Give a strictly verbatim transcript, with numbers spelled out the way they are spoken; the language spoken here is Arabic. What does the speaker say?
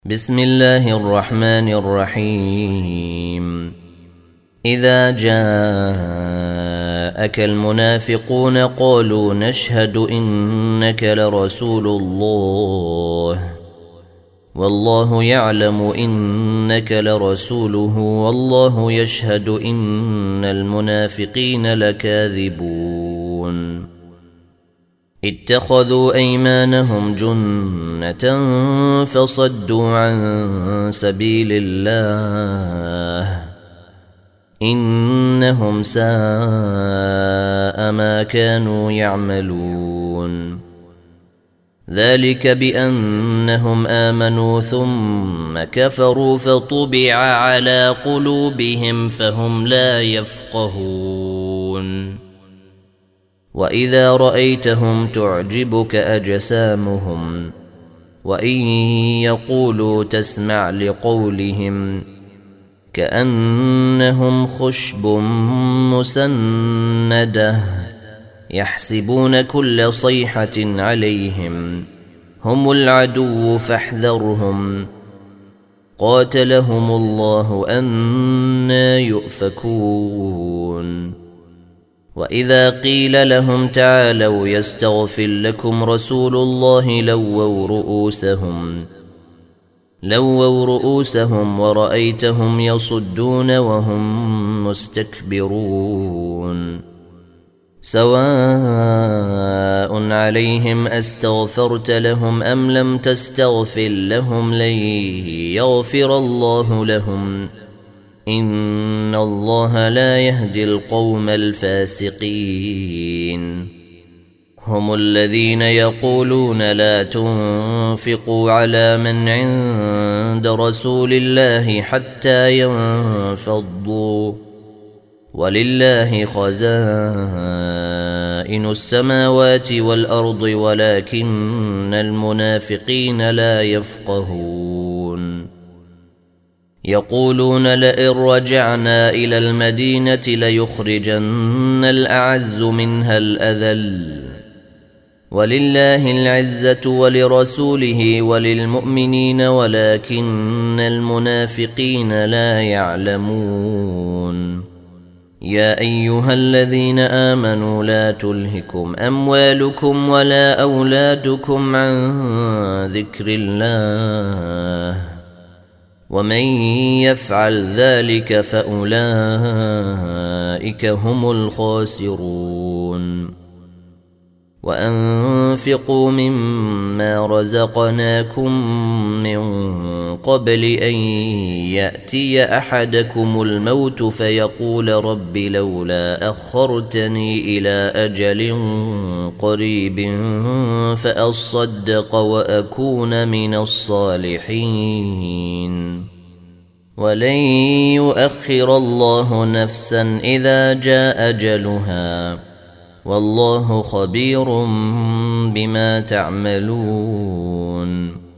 بسم الله الرحمن الرحيم. إذا جاءك المنافقون قالوا نشهد إنك لرسول الله والله يعلم إنك لرسوله والله يشهد إن المنافقين لكاذبون. اتخذوا أيمانهم جنة فصدوا عن سبيل الله إنهم ساء ما كانوا يعملون. ذلك بأنهم آمنوا ثم كفروا فطبع على قلوبهم فهم لا يفقهون. وإذا رأيتهم تعجبك أجسامهم وإن يقولوا تسمع لقولهم كأنهم خشب مسندة يحسبون كل صيحة عليهم هم العدو فاحذرهم قاتلهم الله أنى يؤفكون. وإذا قيل لهم تعالوا يستغفر لكم رسول الله لووا رؤوسهم لووا رؤوسهم ورأيتهم يصدون وهم مستكبرون. سواء عليهم أستغفرت لهم أم لم تستغفر لهم لن يغفر الله لهم إن الله لا يهدي القوم الفاسقين. هم الذين يقولون لا تنفقوا على من عند رسول الله حتى ينفضوا ولله خزائن السماوات والأرض ولكن المنافقين لا يفقهون. يقولون لئن رجعنا إلى المدينة ليخرجن الأعز منها الأذل ولله العزة ولرسوله وللمؤمنين ولكن المنافقين لا يعلمون. يا أيها الذين آمنوا لا تلهكم أموالكم ولا أولادكم عن ذكر الله ومن يفعل ذلك فأولئك هم الخاسرون. وأنفقوا مما رزقناكم من قبل أن يأتي أحدكم الموت فيقول رب لولا أخرتني إلى أجل قريب فأصدق وأكون من الصالحين. ولن يؤخر الله نفسا إذا جاء أجلها والله خبير بما تعملون.